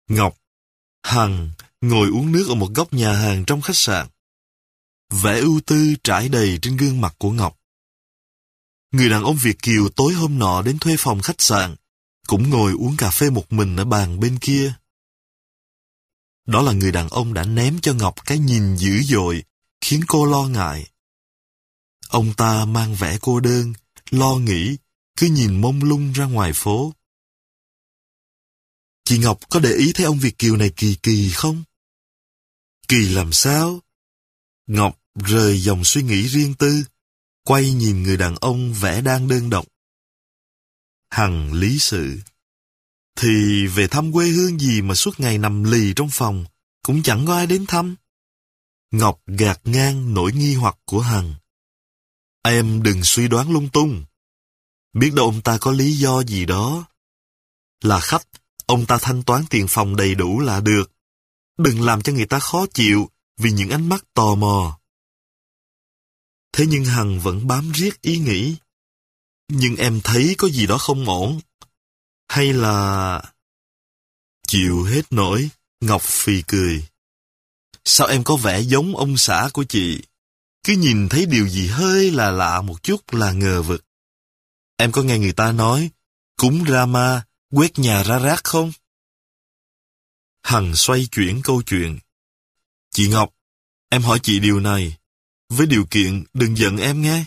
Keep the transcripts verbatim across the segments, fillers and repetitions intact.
Ngọc, Hằng ngồi uống nước ở một góc nhà hàng trong khách sạn. Vẻ ưu tư trải đầy trên gương mặt của Ngọc. Người đàn ông Việt kiều tối hôm nọ đến thuê phòng khách sạn, cũng ngồi uống cà phê một mình ở bàn bên kia. Đó là người đàn ông đã ném cho Ngọc cái nhìn dữ dội, khiến cô lo ngại. Ông ta mang vẻ cô đơn, lo nghĩ, cứ nhìn mông lung ra ngoài phố. Chị Ngọc có để ý thấy ông Việt kiều này kỳ kỳ không? Kỳ làm sao? Ngọc rời dòng suy nghĩ riêng tư, quay nhìn người đàn ông vẻ đang đơn độc. Hằng lý sự. Thì về thăm quê hương gì mà suốt ngày nằm lì trong phòng, cũng chẳng có ai đến thăm. Ngọc gạt ngang nỗi nghi hoặc của Hằng. Em đừng suy đoán lung tung. Biết đâu ông ta có lý do gì đó. Là khách, ông ta thanh toán tiền phòng đầy đủ là được. Đừng làm cho người ta khó chịu vì những ánh mắt tò mò. Thế nhưng Hằng vẫn bám riết ý nghĩ. Nhưng em thấy có gì đó không ổn. Hay là... Chịu hết nổi, Ngọc phì cười. Sao em có vẻ giống ông xã của chị? Cứ nhìn thấy điều gì hơi là lạ một chút là ngờ vực. Em có nghe người ta nói, cúng Rama, quét nhà ra rác không? Hằng xoay chuyển câu chuyện. Chị Ngọc, em hỏi chị điều này, với điều kiện đừng giận em nghe.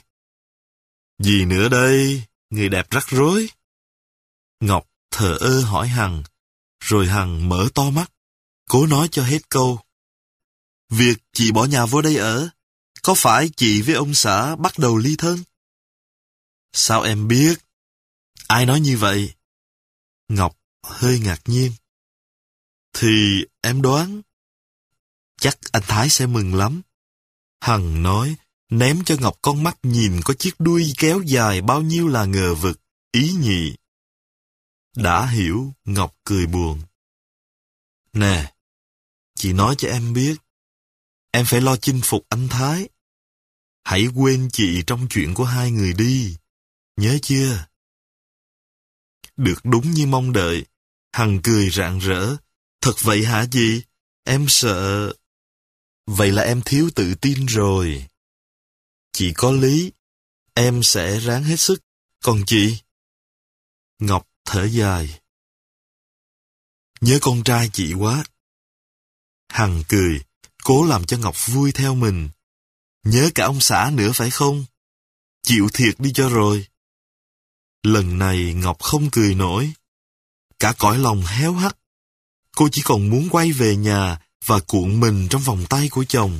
Gì nữa đây, người đẹp rắc rối? Ngọc thờ ơ hỏi Hằng, rồi Hằng mở to mắt, cố nói cho hết câu. Việc chị bỏ nhà vô đây ở, có phải chị với ông xã bắt đầu ly thân? Sao em biết? Ai nói như vậy? Ngọc hơi ngạc nhiên. Thì em đoán. Chắc anh Thái sẽ mừng lắm. Hằng nói, ném cho Ngọc con mắt nhìn có chiếc đuôi kéo dài bao nhiêu là ngờ vực, ý nhị. Đã hiểu, Ngọc cười buồn. Nè, chị nói cho em biết, em phải lo chinh phục anh Thái. Hãy quên chị trong chuyện của hai người đi, nhớ chưa? Được đúng như mong đợi, Hằng cười rạng rỡ. Thật vậy hả chị? Em sợ... Vậy là em thiếu tự tin rồi. Chị có lý, em sẽ ráng hết sức. Còn chị? Ngọc thở dài. Nhớ con trai chị quá. Hằng cười, cố làm cho Ngọc vui theo mình. Nhớ cả ông xã nữa phải không? Chịu thiệt đi cho rồi. Lần này Ngọc không cười nổi. Cả cõi lòng héo hắt. Cô chỉ còn muốn quay về nhà và cuộn mình trong vòng tay của chồng.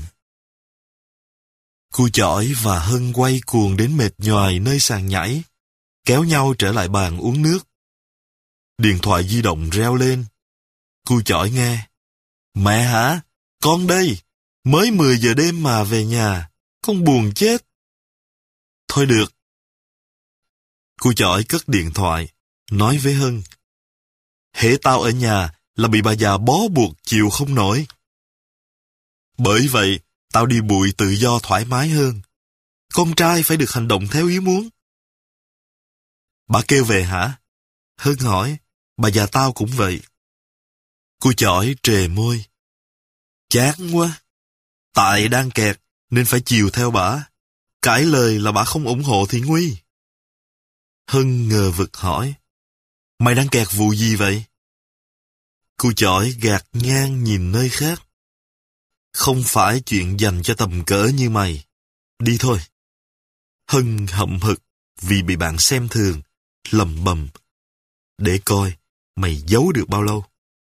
Cu Chỏi và Hân quay cuồng đến mệt nhoài nơi sàn nhảy, kéo nhau trở lại bàn uống nước. Điện thoại di động reo lên. Cu Chỏi nghe. Mẹ hả? Con đây. Mới mười giờ đêm mà về nhà. Con buồn chết. Thôi được. Cu Chỏi cất điện thoại, nói với Hân. Hễ tao ở nhà là bị bà già bó buộc chịu không nổi. Bởi vậy, tao đi bụi tự do thoải mái hơn. Con trai phải được hành động theo ý muốn. Bà kêu về hả? Hân hỏi, bà già tao cũng vậy. Cu Chỏi trề môi. Chán quá. Tại đang kẹt nên phải chiều theo bả. Cãi lời là bả không ủng hộ thì nguy. Hân ngờ vực hỏi. Mày đang kẹt vụ gì vậy? Cu Chỏi gạt ngang nhìn nơi khác. Không phải chuyện dành cho tầm cỡ như mày. Đi thôi. Hân hậm hực vì bị bạn xem thường, lầm bầm. Để coi, mày giấu được bao lâu?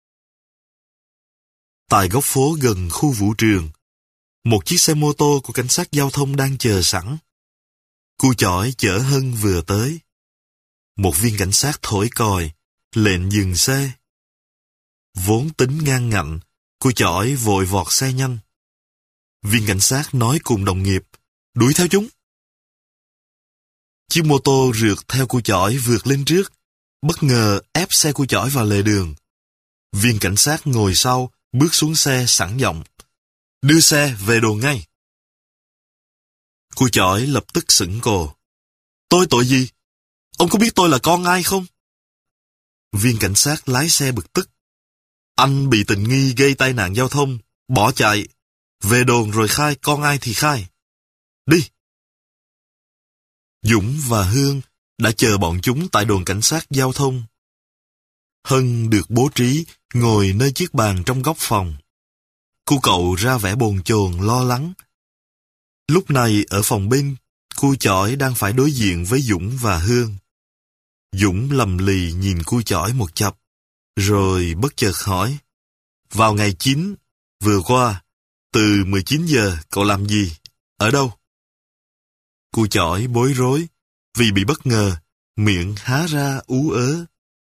Tại góc phố gần khu vũ trường, một chiếc xe mô tô của cảnh sát giao thông đang chờ sẵn. Cu Chỏi chở Hân vừa tới. Một viên cảnh sát thổi còi, lệnh dừng xe. Vốn tính ngang ngạnh, Cu Chỏi vội vọt xe nhanh. Viên cảnh sát nói cùng đồng nghiệp, đuổi theo chúng. Chiếc mô tô rượt theo Cu Chỏi vượt lên trước, bất ngờ ép xe Cu Chỏi vào lề đường. Viên cảnh sát ngồi sau, bước xuống xe sẵn giọng. Đưa xe về đồn ngay. Cu Chỏi lập tức sững cồ. Tôi tội gì? Ông có biết tôi là con ai không? Viên cảnh sát lái xe bực tức. Anh bị tình nghi gây tai nạn giao thông, bỏ chạy. Về đồn rồi khai, con ai thì khai. Đi! Dũng và Hương đã chờ bọn chúng tại đồn cảnh sát giao thông. Hân được bố trí ngồi nơi chiếc bàn trong góc phòng. Cô cậu ra vẻ bồn chồn lo lắng. Lúc này ở phòng bên, cô chỏi đang phải đối diện với Dũng và Hương. Dũng lầm lì nhìn cô chỏi một chập, rồi bất chợt hỏi. Vào ngày chín, vừa qua, từ mười chín giờ cậu làm gì? Ở đâu? Cô chỏi bối rối, vì bị bất ngờ, miệng há ra ú ớ.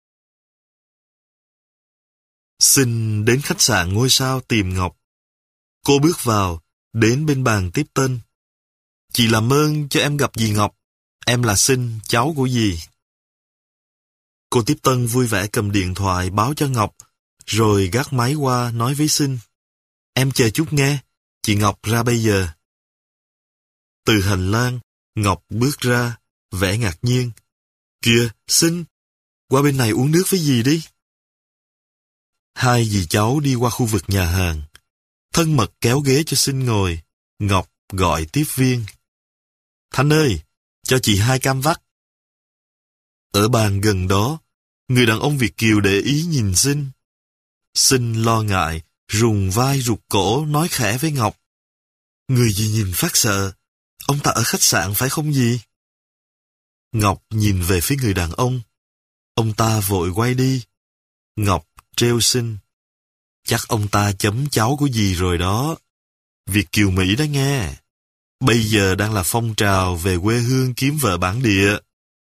Xin đến khách sạn ngôi sao tìm Ngọc. Cô bước vào, đến bên bàn tiếp tân. Chị làm ơn cho em gặp dì Ngọc. Em là Sinh, cháu của dì. Cô tiếp tân vui vẻ cầm điện thoại báo cho Ngọc, rồi gác máy qua nói với Sinh. Em chờ chút nghe, chị Ngọc ra bây giờ. Từ hành lang, Ngọc bước ra, vẻ ngạc nhiên. Kìa, Sinh, qua bên này uống nước với dì đi. Hai dì cháu đi qua khu vực nhà hàng. Thân mật kéo ghế cho Sinh ngồi. Ngọc gọi tiếp viên. Thanh ơi, cho chị hai cam vắt. Ở bàn gần đó, người đàn ông Việt kiều để ý nhìn Sinh. Sinh lo ngại, rùng vai rụt cổ nói khẽ với Ngọc. Người gì nhìn phát sợ, ông ta ở khách sạn phải không gì? Ngọc nhìn về phía người đàn ông. Ông ta vội quay đi. Ngọc trêu Sinh. Chắc ông ta chấm cháu của dì rồi đó. Việt kiều Mỹ đó nghe. Bây giờ đang là phong trào về quê hương kiếm vợ bản địa.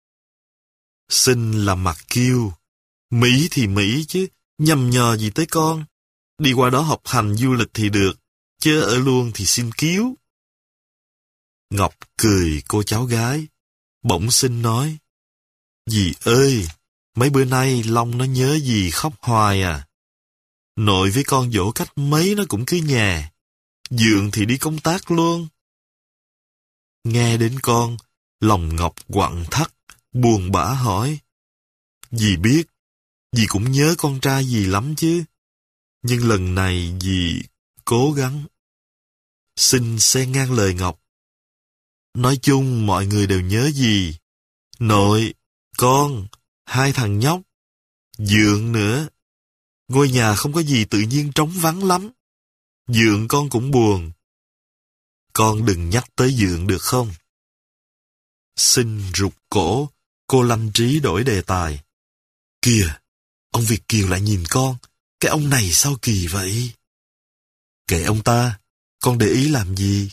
Sinh làm mặt kiêu. Mỹ thì Mỹ chứ, nhầm nhò gì tới con. Đi qua đó học hành du lịch thì được, chứ ở luôn thì xin cứu. Ngọc cười cô cháu gái. Bỗng Sinh nói. Dì ơi, mấy bữa nay Long nó nhớ dì khóc hoài à. Nội với con dỗ cách mấy nó cũng cứ nhà. Dượng thì đi công tác luôn. Nghe đến con, lòng Ngọc quặn thắt, buồn bã hỏi. Dì biết, dì cũng nhớ con trai dì lắm chứ. Nhưng lần này dì cố gắng. Xin xen ngang lời Ngọc. Nói chung mọi người đều nhớ dì. Nội, con, hai thằng nhóc, Dượng nữa. Ngôi nhà không có gì tự nhiên trống vắng lắm. Dượng con cũng buồn. Con đừng nhắc tới Dượng được không? Sinh rụt cổ, cô lanh trí đổi đề tài. Kìa, ông Việt kiều lại nhìn con. Cái ông này sao kỳ vậy? Kệ ông ta, con để ý làm gì?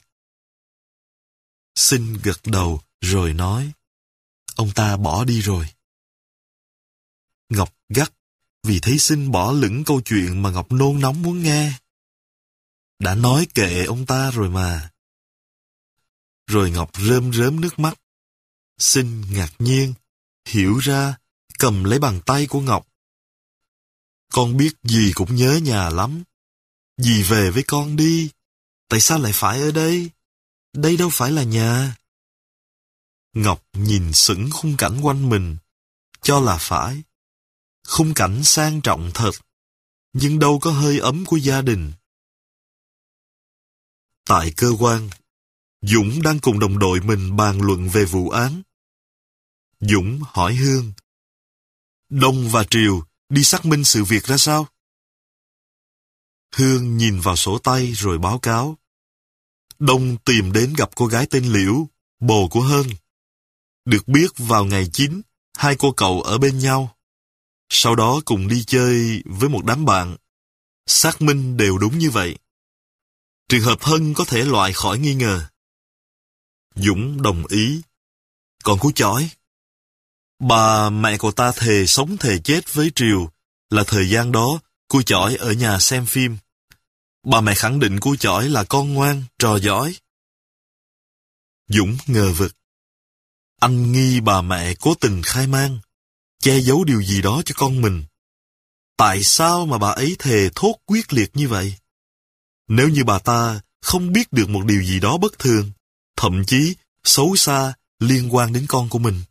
Sinh gật đầu rồi nói. Ông ta bỏ đi rồi. Ngọc gắt vì thấy Sinh bỏ lửng câu chuyện mà Ngọc nôn nóng muốn nghe. Đã nói kệ ông ta rồi mà. Rồi Ngọc rơm rớm nước mắt. Sinh ngạc nhiên, hiểu ra, cầm lấy bàn tay của Ngọc. Con biết dì cũng nhớ nhà lắm. Dì về với con đi. Tại sao lại phải ở đây? Đây đâu phải là nhà. Ngọc nhìn sững khung cảnh quanh mình, cho là phải. Khung cảnh sang trọng thật, nhưng đâu có hơi ấm của gia đình. Tại cơ quan, Dũng đang cùng đồng đội mình bàn luận về vụ án. Dũng hỏi Hương. Đông và Triều đi xác minh sự việc ra sao? Hương nhìn vào sổ tay rồi báo cáo. Đông tìm đến gặp cô gái tên Liễu, bồ của Hân. Được biết vào ngày chín, hai cô cậu ở bên nhau. Sau đó cùng đi chơi với một đám bạn. Xác minh đều đúng như vậy. Trường hợp Hân có thể loại khỏi nghi ngờ. Dũng đồng ý. Còn cô chói? Bà mẹ của ta thề sống thề chết với Triều là thời gian đó cô chói ở nhà xem phim. Bà mẹ khẳng định cô chói là con ngoan, trò giỏi. Dũng ngờ vực. Anh nghi bà mẹ cố tình khai mang, che giấu điều gì đó cho con mình. Tại sao mà bà ấy thề thốt quyết liệt như vậy? Nếu như bà ta không biết được một điều gì đó bất thường, thậm chí xấu xa liên quan đến con của mình.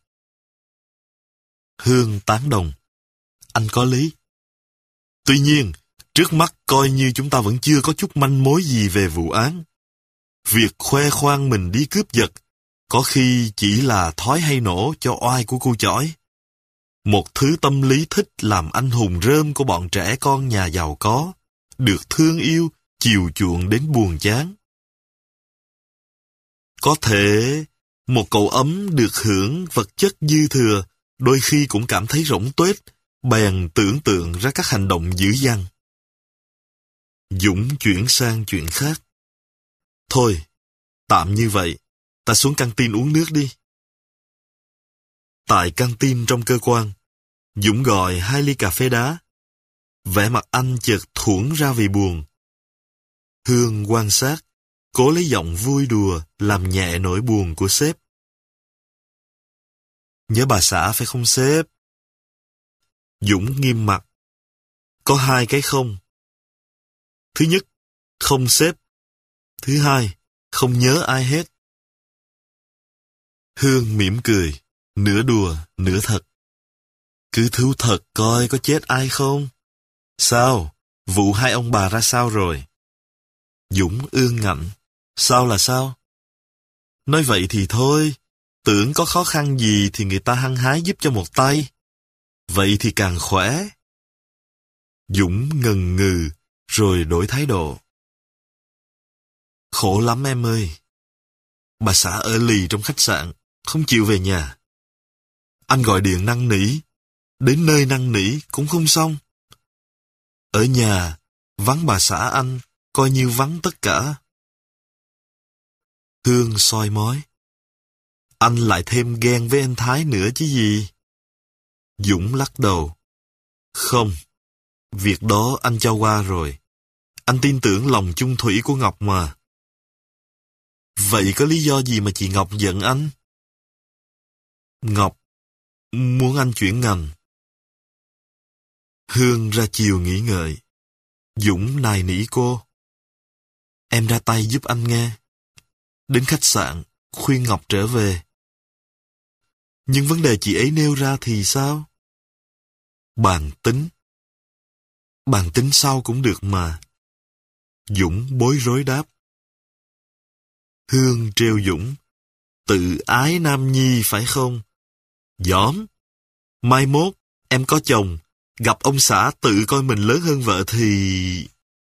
Hương tán đồng. Anh có lý. Tuy nhiên, Trước mắt coi như chúng ta vẫn chưa có chút manh mối gì về vụ án. Việc khoe khoang mình đi cướp giật có khi chỉ là thói hay nổ cho oai của cô chỏi. Một thứ tâm lý thích làm anh hùng rơm của bọn trẻ con nhà giàu có, được thương yêu, chiều chuộng đến buồn chán. Có thể một cậu ấm được hưởng vật chất dư thừa, đôi khi cũng cảm thấy rỗng tuếch, bèn tưởng tượng ra các hành động dữ dằn. Dũng chuyển sang chuyện khác. Thôi, tạm như vậy, ta xuống căng tin uống nước đi. Tại căng tin trong cơ quan, Dũng gọi hai ly cà phê đá. Vẻ mặt anh chợt thuẫn ra vì buồn. Hương quan sát, cố lấy giọng vui đùa làm nhẹ nỗi buồn của sếp. Nhớ bà xã phải không sếp? Dũng nghiêm mặt. Có hai cái không. Thứ nhất, không sếp. Thứ hai, không nhớ ai hết. Hương mỉm cười, nửa đùa, nửa thật. Cứ thú thật coi có chết ai không. Sao? Vụ hai ông bà ra sao rồi? Dũng ương ngạnh. Sao là sao? Nói vậy thì thôi, tưởng có khó khăn gì thì người ta hăng hái giúp cho một tay. Vậy thì càng khỏe. Dũng ngần ngừ, rồi đổi thái độ. Khổ lắm em ơi. Bà xã ở lì trong khách sạn, không chịu về nhà. Anh gọi điện năn nỉ, đến nơi năn nỉ cũng không xong. Ở nhà, vắng bà xã anh, coi như vắng tất cả. Hương soi mói. Anh lại thêm ghen với anh Thái nữa chứ gì. Dũng lắc đầu. Không, việc đó anh cho qua rồi. Anh tin tưởng lòng chung thủy của Ngọc mà. Vậy có lý do gì mà chị Ngọc giận anh? Ngọc muốn anh chuyển ngành. Hương ra chiều nghĩ ngợi. Dũng nài nỉ cô. Em ra tay giúp anh nghe. Đến khách sạn, khuyên Ngọc trở về. Nhưng vấn đề chị ấy nêu ra thì sao? Bàn tính. Bàn tính sau cũng được mà. Dũng bối rối đáp. Hương trêu Dũng. Tự ái nam nhi phải không? Dõm. Mai mốt, em có chồng, gặp ông xã tự coi mình lớn hơn vợ thì...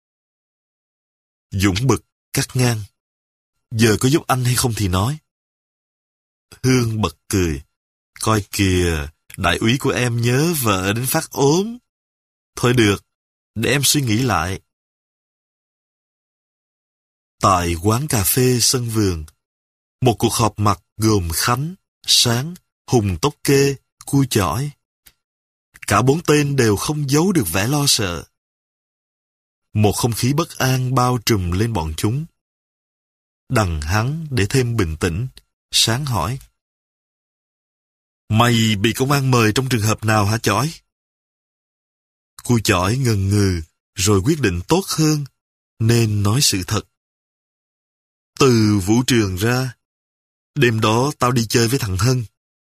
Dũng bực, cắt ngang. Giờ có giúp anh hay không thì nói. Hương bật cười. Coi kìa, đại úy của em nhớ vợ đến phát ốm. Thôi được, để em suy nghĩ lại. Tại quán cà phê sân vườn, một cuộc họp mặt gồm Khánh, Sáng, Hùng Tóc Kê, Cui Chỏi. Cả bốn tên đều không giấu được vẻ lo sợ. Một không khí bất an bao trùm lên bọn chúng. Đằng hắn để thêm bình tĩnh, Sáng hỏi. Mày bị công an mời trong trường hợp nào hả Chỏi? Cui Chỏi ngần ngừ, rồi quyết định tốt hơn, nên nói sự thật. Từ vũ trường ra, đêm đó tao đi chơi với thằng Hân.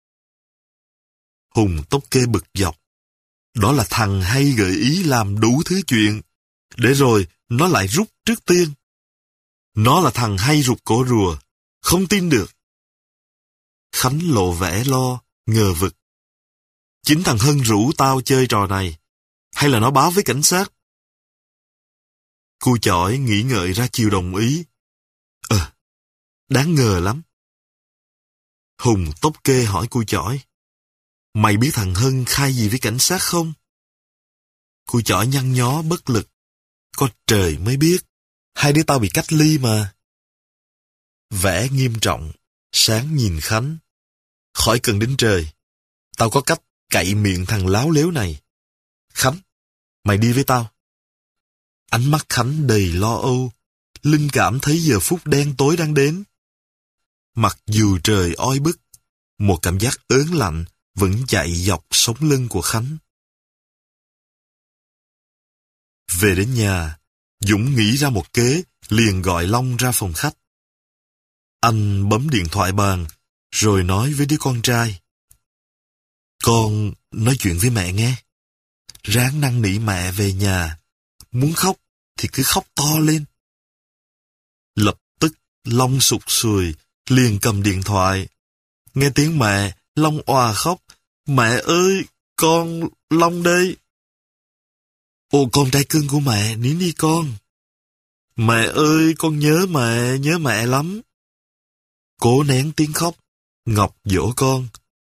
Hùng Tóc Kê bực dọc. Đó là thằng hay gợi ý làm đủ thứ chuyện, để rồi nó lại rút trước tiên. Nó là thằng hay rụt cổ rùa, không tin được. Khánh lộ vẻ lo, ngờ vực. Chính thằng Hân rủ tao chơi trò này, hay là nó báo với cảnh sát? Cui Chỏi nghĩ ngợi ra chiều đồng ý. Ờ, đáng ngờ lắm. Hùng Tóc Kê hỏi Cui Chỏi. Mày biết thằng Hân khai gì với cảnh sát không? Cui Chỏi nhăn nhó bất lực. Có trời mới biết. Hai đứa tao bị cách ly mà. Vẻ nghiêm trọng, Sáng nhìn Khánh. Khỏi cần đến trời. Tao có cách cậy miệng thằng láo lếu này. Khánh, mày đi với tao. Ánh mắt Khánh đầy lo âu. Linh cảm thấy giờ phút đen tối đang đến. Mặc dù trời oi bức, một cảm giác ớn lạnh vẫn chạy dọc sống lưng của Khánh. Về đến nhà, Dũng nghĩ ra một kế, liền gọi Long ra phòng khách. Anh bấm điện thoại bàn, rồi nói với đứa con trai. Con nói chuyện với mẹ nghe. Ráng năn nỉ mẹ về nhà. muốn khóc thì cứ khóc to lên. Lập tức Long sụt sùi, liền cầm điện thoại. Nghe tiếng mẹ, Long òa khóc. Mẹ ơi, con Long đây. Ồ, con trai cưng của mẹ, nín đi con. Mẹ ơi, con nhớ mẹ, nhớ mẹ lắm. Cố nén tiếng khóc, Ngọc dỗ con.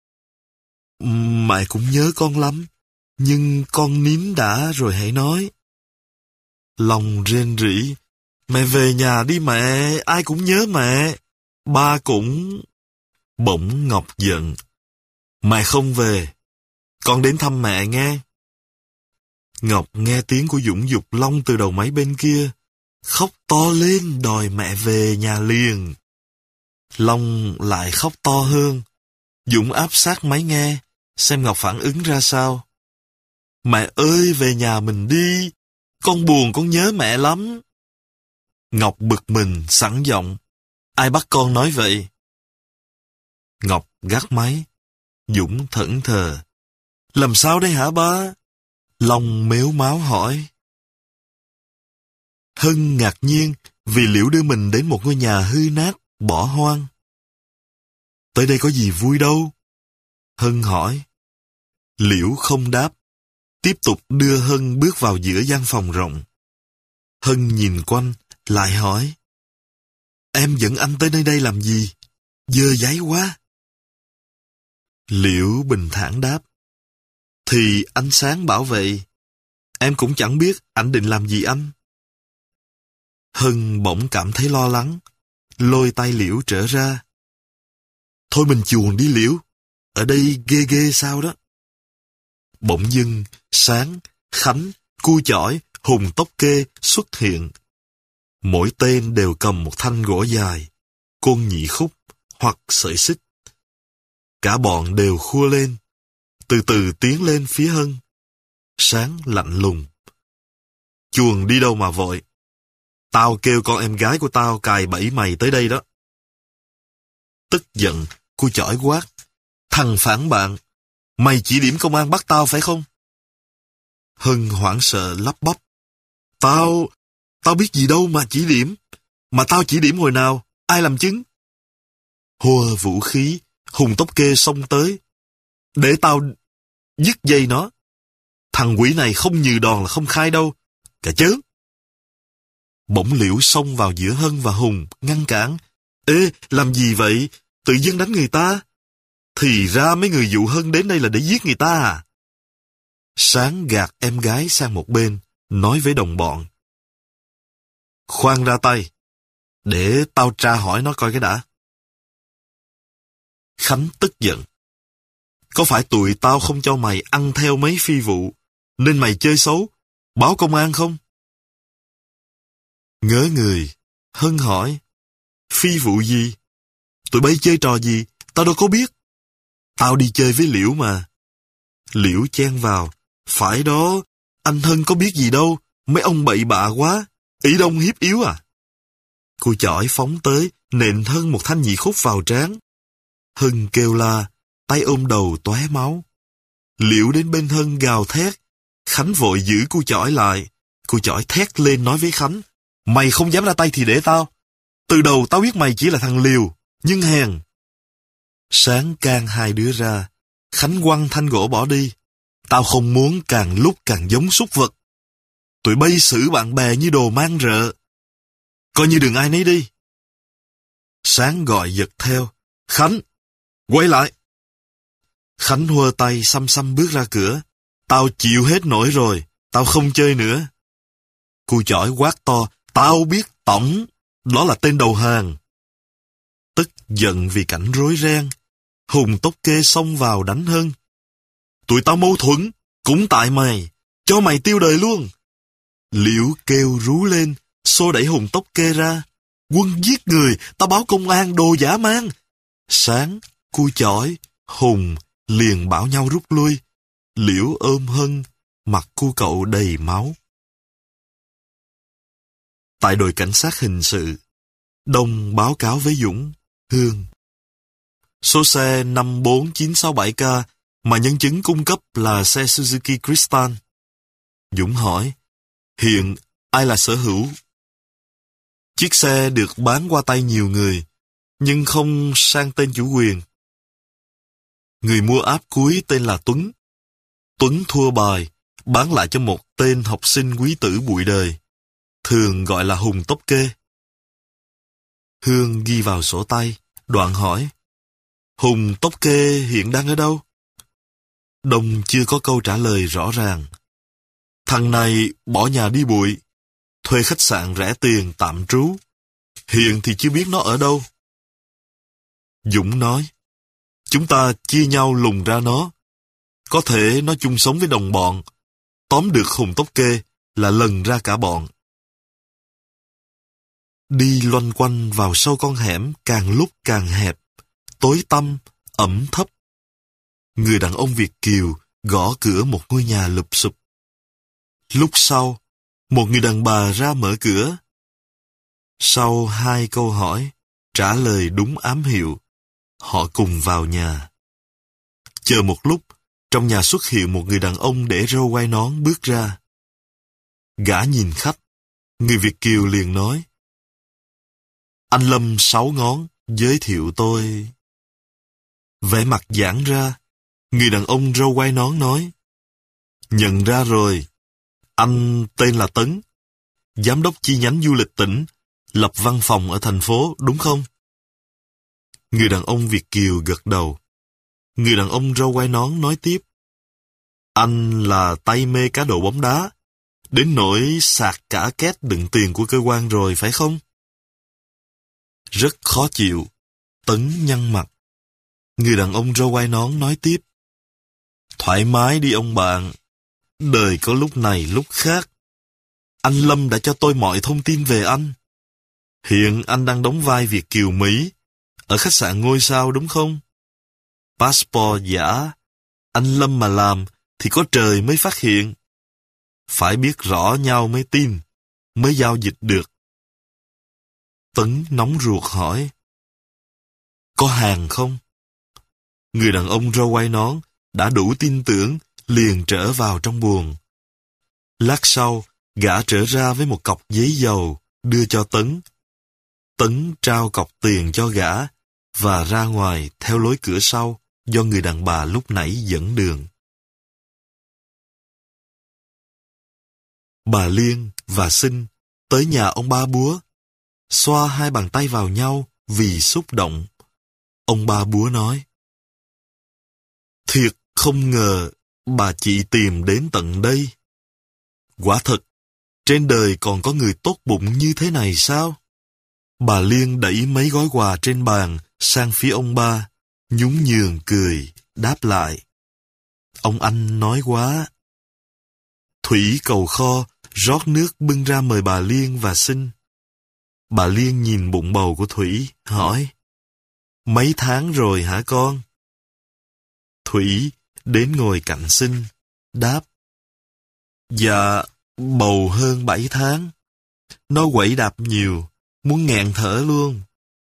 Mẹ cũng nhớ con lắm, nhưng con nín đã rồi hãy nói. Long rên rỉ. Mẹ về nhà đi mẹ, ai cũng nhớ mẹ. Ba cũng... Bỗng Ngọc giận. Mẹ không về, con đến thăm mẹ nghe. Ngọc nghe tiếng của Dũng giục Long từ đầu máy bên kia, khóc to lên đòi mẹ về nhà liền. Long lại khóc to hơn. Dũng áp sát máy nghe, xem Ngọc phản ứng ra sao. Mẹ ơi, về nhà mình đi, con buồn, con nhớ mẹ lắm. Ngọc bực mình, sẵn giọng. Ai bắt con nói vậy? Ngọc gắt máy. Dũng thẫn thờ. Làm sao đây hả ba? Long mếu máo hỏi. Hân ngạc nhiên vì Liễu đưa mình đến một ngôi nhà hư nát, bỏ hoang. Tới đây có gì vui đâu? Hân hỏi. Liễu không đáp, tiếp tục đưa Hân bước vào giữa gian phòng rộng. Hân nhìn quanh, lại hỏi. Em dẫn anh tới nơi đây làm gì? Dơ dáy quá. Liễu bình thản đáp. Thì anh Sáng bảo vậy. Em cũng chẳng biết anh định làm gì anh. Hân bỗng cảm thấy lo lắng, lôi tay Liễu trở ra. Thôi mình chuồn đi Liễu, ở đây ghê ghê sao đó. Bỗng dưng, Sáng, Khánh, Cu Chỏi, Hùng Tóc Kê xuất hiện. Mỗi tên đều cầm một thanh gỗ dài, côn nhị khúc hoặc sợi xích. Cả bọn đều khua lên, từ từ tiến lên phía Hân. Sáng lạnh lùng. Chuồn đi đâu mà vội? Tao kêu con em gái của tao cài bẫy mày tới đây đó. Tức giận, Cu Chỏi quát. Thằng phản bạn, mày chỉ điểm công an bắt tao phải không? Hân hoảng sợ lắp bắp. Tao, tao biết gì đâu mà chỉ điểm. Mà tao chỉ điểm hồi nào, ai làm chứng? Hùa vũ khí, Hùng Tóc Kê xông tới. Để tao dứt dây nó. Thằng quỷ này không nhừ đòn là không khai đâu. Cả chớ. Bỗng Liễu xông vào giữa Hân và Hùng, ngăn cản. Ê, làm gì vậy? Tự dưng đánh người ta. Thì ra mấy người dụ Hân đến đây là để giết người ta à? Sáng gạt em gái sang một bên, nói với đồng bọn. Khoan ra tay, để tao tra hỏi nó coi cái đã. Khánh tức giận. Có phải tụi tao không cho mày ăn theo mấy phi vụ, nên mày chơi xấu, báo công an không? Ngớ người, Hân hỏi. Phi vụ gì? Tụi bay chơi trò gì? Tao đâu có biết. Tao đi chơi với Liễu mà. Liễu chen vào. Phải đó, anh Hân có biết gì đâu, mấy ông bậy bạ quá, ỷ đông hiếp yếu à? Cu Chỏi phóng tới, nện Hân một thanh nhị khúc vào trán. Hân kêu la, tay ôm đầu tóe máu. Liễu đến bên Hân gào thét. Khánh vội giữ Cu Chỏi lại. Cu Chỏi thét lên nói với Khánh. Mày không dám ra tay thì để tao. Từ đầu tao biết mày chỉ là thằng liều, nhưng hèn. Sáng can hai đứa ra. Khánh quăng thanh gỗ bỏ đi. Tao không muốn càng lúc càng giống súc vật. Tụi bay xử bạn bè như đồ mang rợ. Coi như đừng ai nấy đi. Sáng gọi giật theo. Khánh, quay lại. Khánh hơ tay xăm xăm bước ra cửa. Tao chịu hết nổi rồi, tao không chơi nữa. Cu Chỏi quát to. Tao biết tổng, đó là tên đầu hàng. Tức giận vì cảnh rối ren, Hùng Tóc Kê xông vào đánh Hân. Tụi tao mâu thuẫn, cũng tại mày, cho mày tiêu đời luôn. Liễu kêu rú lên, xô đẩy Hùng Tóc Kê ra. Quân giết người, tao báo công an đồ giả mang. Sáng, Cu Chỏi, Hùng liền bảo nhau rút lui. Liễu ôm Hân, mặt cu cậu đầy máu. Tại đội cảnh sát hình sự, Đông báo cáo với Dũng, Hương. Số xe năm bốn chín sáu bảy K mà nhân chứng cung cấp là xe Suzuki Crystal. Dũng hỏi, Hiện ai là sở hữu? Chiếc xe được bán qua tay nhiều người, nhưng không sang tên chủ quyền. Người mua áp cuối tên là Tuấn. Tuấn thua bài, bán lại cho một tên học sinh quý tử bụi đời, thường gọi là Hùng Tóc Kê. Hương ghi vào sổ tay, đoạn hỏi, Hùng Tóc Kê hiện đang ở đâu? Đông chưa có câu trả lời rõ ràng. Thằng này bỏ nhà đi bụi, thuê khách sạn rẻ tiền tạm trú. Hiện thì chưa biết nó ở đâu. Dũng nói, chúng ta chia nhau lùng ra nó. Có thể nó chung sống với đồng bọn. Tóm được Hùng Tóc Kê là lần ra cả bọn. Đi loanh quanh vào sâu con hẻm càng lúc càng hẹp, tối tăm, ẩm thấp. Người đàn ông Việt kiều gõ cửa một ngôi nhà lụp xụp. Lúc sau, một người đàn bà ra mở cửa. Sau hai câu hỏi, trả lời đúng ám hiệu, họ cùng vào nhà. Chờ một lúc, trong nhà xuất hiện một người đàn ông để râu quai nón bước ra. Gã nhìn khách, người Việt kiều liền nói, anh Lâm Sáu Ngón giới thiệu tôi. Vẻ mặt giãn ra, người đàn ông râu quai nón nói, nhận ra rồi, anh tên là Tấn, giám đốc chi nhánh du lịch tỉnh, lập văn phòng ở thành phố, đúng không? Người đàn ông Việt kiều gật đầu. Người đàn ông râu quai nón nói tiếp, anh là tay mê cá độ bóng đá, đến nỗi sạc cả két đựng tiền của cơ quan rồi, phải không? Rất khó chịu, Tấn nhăn mặt. Người đàn ông râu quai nón nói tiếp, thoải mái đi ông bạn, đời có lúc này lúc khác. Anh Lâm đã cho tôi mọi thông tin về anh. Hiện anh đang đóng vai Việt kiều Mỹ, ở khách sạn ngôi sao đúng không? Passport giả, anh Lâm mà làm thì có trời mới phát hiện. Phải biết rõ nhau mới tin, mới giao dịch được. Tấn nóng ruột hỏi, có hàng không? Người đàn ông râu quai nón đã đủ tin tưởng, liền trở vào trong buồng. Lát sau, gã trở ra với một cọc giấy dầu, đưa cho Tấn. Tấn trao cọc tiền cho gã, và ra ngoài theo lối cửa sau, do người đàn bà lúc nãy dẫn đường. Bà Liên và Sinh tới nhà ông Ba Búa, xoa hai bàn tay vào nhau vì xúc động. Ông Ba Búa nói, thiệt không ngờ bà chị tìm đến tận đây. Quả thật, trên đời còn có người tốt bụng như thế này sao? Bà Liên đẩy mấy gói quà trên bàn sang phía ông Ba, nhún nhường cười, đáp lại. Ông anh nói quá. Thủy cầu kho, rót nước bưng ra mời bà Liên và Sinh. Bà Liên nhìn bụng bầu của Thủy, hỏi, mấy tháng rồi hả con? Thủy đến ngồi cạnh Sinh, đáp, dạ, bầu hơn bảy tháng. Nó quẩy đạp nhiều, muốn nghẹn thở luôn.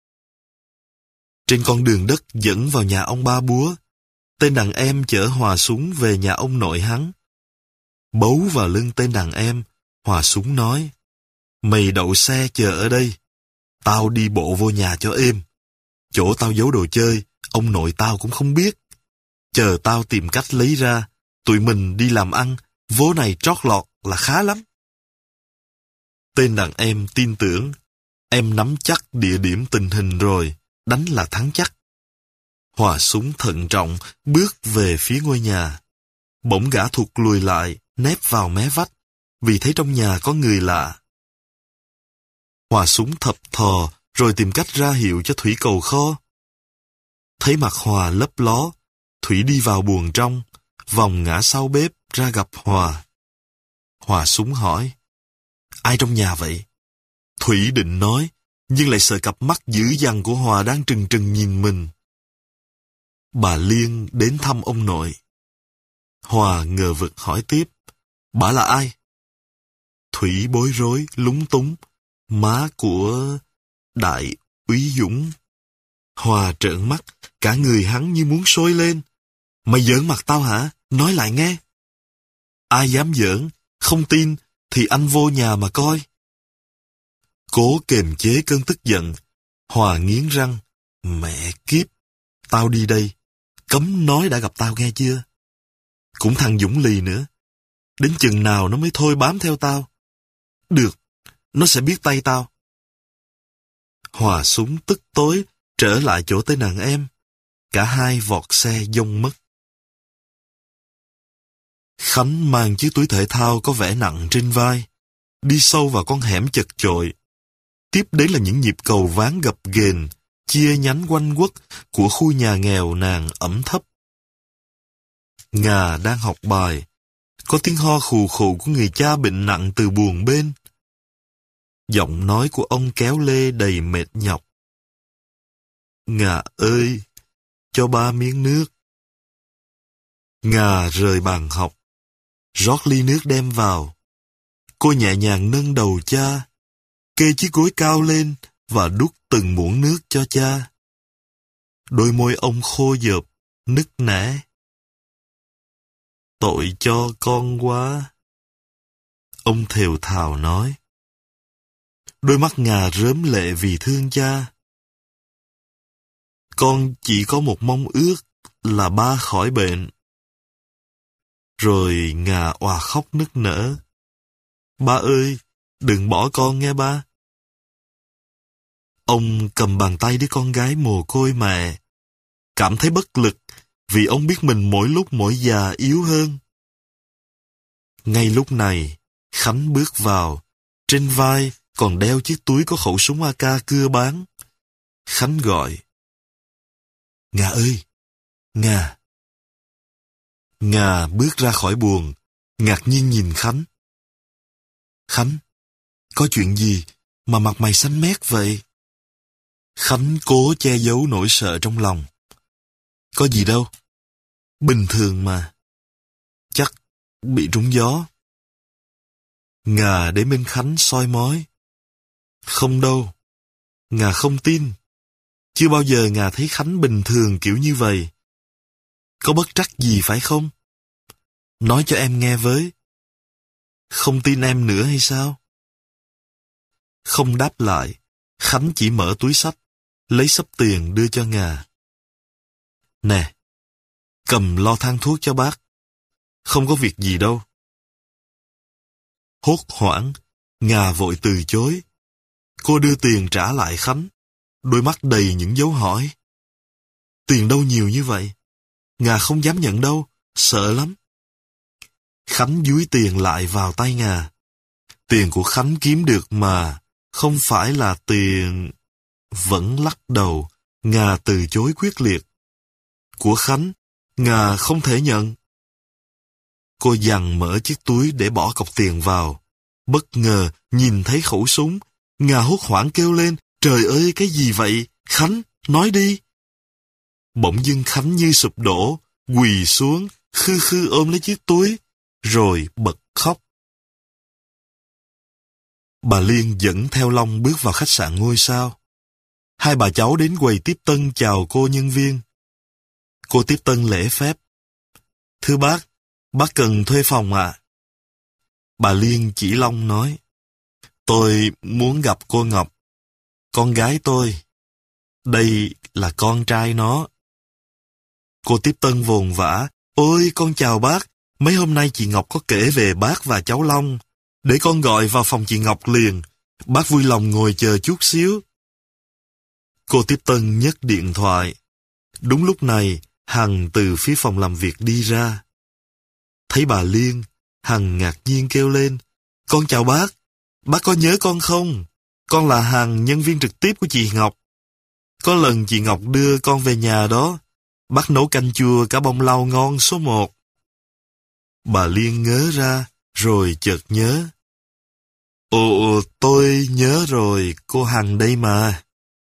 Trên con đường đất dẫn vào nhà ông Ba Búa, tên đàn em chở Hòa Súng về nhà ông nội hắn. Bấu vào lưng tên đàn em, Hòa Súng nói, mày đậu xe chờ ở đây, tao đi bộ vô nhà cho êm. Chỗ tao giấu đồ chơi, ông nội tao cũng không biết. Chờ tao tìm cách lấy ra, tụi mình đi làm ăn, vố này trót lọt là khá lắm. Tên đàn em tin tưởng, em nắm chắc địa điểm tình hình rồi, đánh là thắng chắc. Hòa Súng thận trọng, bước về phía ngôi nhà. Bỗng gã thụt lùi lại, nép vào mé vách, vì thấy trong nhà có người lạ. Hòa Súng thập thò, rồi tìm cách ra hiệu cho Thủy cầu kho. Thấy mặt Hòa lấp ló, Thủy đi vào buồng trong, vòng ngã sau bếp ra gặp Hòa. Hòa Súng hỏi, ai trong nhà vậy? Thủy định nói, nhưng lại sợ cặp mắt dữ dằn của Hòa đang trừng trừng nhìn mình. Bà Liên đến thăm ông nội. Hòa ngờ vực hỏi tiếp, bà là ai? Thủy bối rối, lúng túng, má của Đại úy Dũng. Hòa trợn mắt, cả người hắn như muốn sôi lên. Mày giỡn mặt tao hả? Nói lại nghe. Ai dám giỡn, không tin thì anh vô nhà mà coi. Cố kềm chế cơn tức giận, Hòa nghiến răng. Mẹ kiếp, tao đi đây. Cấm nói đã gặp tao nghe chưa? Cũng thằng Dũng lì nữa. Đến chừng nào nó mới thôi bám theo tao? Được, nó sẽ biết tay tao. Hòa súng tức tối, trở lại chỗ tới nàng em. Cả hai vọt xe dông mất. Khánh mang chiếc túi thể thao có vẻ nặng trên vai, đi sâu vào con hẻm chật chội. Tiếp đến là những nhịp cầu ván gập ghềnh, chia nhánh quanh quất của khu nhà nghèo nàn ẩm thấp. Ngà đang học bài, có tiếng ho khù khù của người cha bệnh nặng từ buồng bên. Giọng nói của ông kéo lê đầy mệt nhọc. Ngà ơi, cho ba miếng nước. Ngà rời bàn học, rót ly nước đem vào. Cô nhẹ nhàng nâng đầu cha, kê chiếc gối cao lên và đút từng muỗng nước cho cha. Đôi môi ông khô dợp, nức nẻ. Tội cho con quá. Ông thều thào nói. Đôi mắt Ngà rớm lệ vì thương cha. Con chỉ có một mong ước là ba khỏi bệnh. Rồi Ngà òa khóc nức nở. Ba ơi, đừng bỏ con nghe ba. Ông cầm bàn tay đứa con gái mồ côi mẹ, cảm thấy bất lực vì ông biết mình mỗi lúc mỗi già yếu hơn. Ngay lúc này, Khánh bước vào, trên vai còn đeo chiếc túi có khẩu súng a ca cưa bán. Khánh gọi. Ngà ơi, Ngà. Ngà bước ra khỏi buồng, ngạc nhiên nhìn Khánh. Khánh, có chuyện gì mà mặt mày xanh mét vậy? Khánh cố che giấu nỗi sợ trong lòng. Có gì đâu, bình thường mà. Chắc bị trúng gió. Ngà để bên Khánh soi mói. Không đâu, Ngà không tin. Chưa bao giờ Ngà thấy Khánh bình thường kiểu như vậy. Có bất trắc gì phải không? Nói cho em nghe với. Không tin em nữa hay sao? Không đáp lại, Khánh chỉ mở túi xách, lấy xấp tiền đưa cho Ngà. Nè, cầm lo thang thuốc cho bác. Không có việc gì đâu. Hốt hoảng, Ngà vội từ chối. Cô đưa tiền trả lại Khánh, đôi mắt đầy những dấu hỏi. Tiền đâu nhiều như vậy? Ngà không dám nhận đâu, sợ lắm. Khánh dúi tiền lại vào tay Ngà. Tiền của Khánh kiếm được mà, không phải là tiền... Vẫn lắc đầu, Ngà từ chối quyết liệt. Của Khánh, Ngà không thể nhận. Cô dằn mở chiếc túi để bỏ cọc tiền vào. Bất ngờ nhìn thấy khẩu súng, Ngà hốt hoảng kêu lên. Trời ơi, cái gì vậy? Khánh, nói đi. Bỗng dưng Khánh như sụp đổ, quỳ xuống, khư khư ôm lấy chiếc túi, rồi bật khóc. Bà Liên dẫn theo Long bước vào khách sạn ngôi sao. Hai bà cháu đến quầy tiếp tân chào cô nhân viên. Cô tiếp tân lễ phép. Thưa bác, bác cần thuê phòng ạ. À? Bà Liên chỉ Long nói. Tôi muốn gặp cô Ngọc, con gái tôi. Đây là con trai nó. Cô tiếp tân vồn vã. Ôi, con chào bác. Mấy hôm nay chị Ngọc có kể về bác và cháu Long. Để con gọi vào phòng chị Ngọc liền. Bác vui lòng ngồi chờ chút xíu. Cô tiếp tân nhấc điện thoại. Đúng lúc này, Hằng từ phía phòng làm việc đi ra. Thấy bà Liên, Hằng ngạc nhiên kêu lên. Con chào bác. Bác có nhớ con không? Con là Hằng, nhân viên trực tiếp của chị Ngọc. Có lần chị Ngọc đưa con về nhà đó. Bác nấu canh chua cá bông lau ngon số một. Bà Liên ngớ ra, rồi chợt nhớ. Ồ, tôi nhớ rồi, cô Hằng đây mà.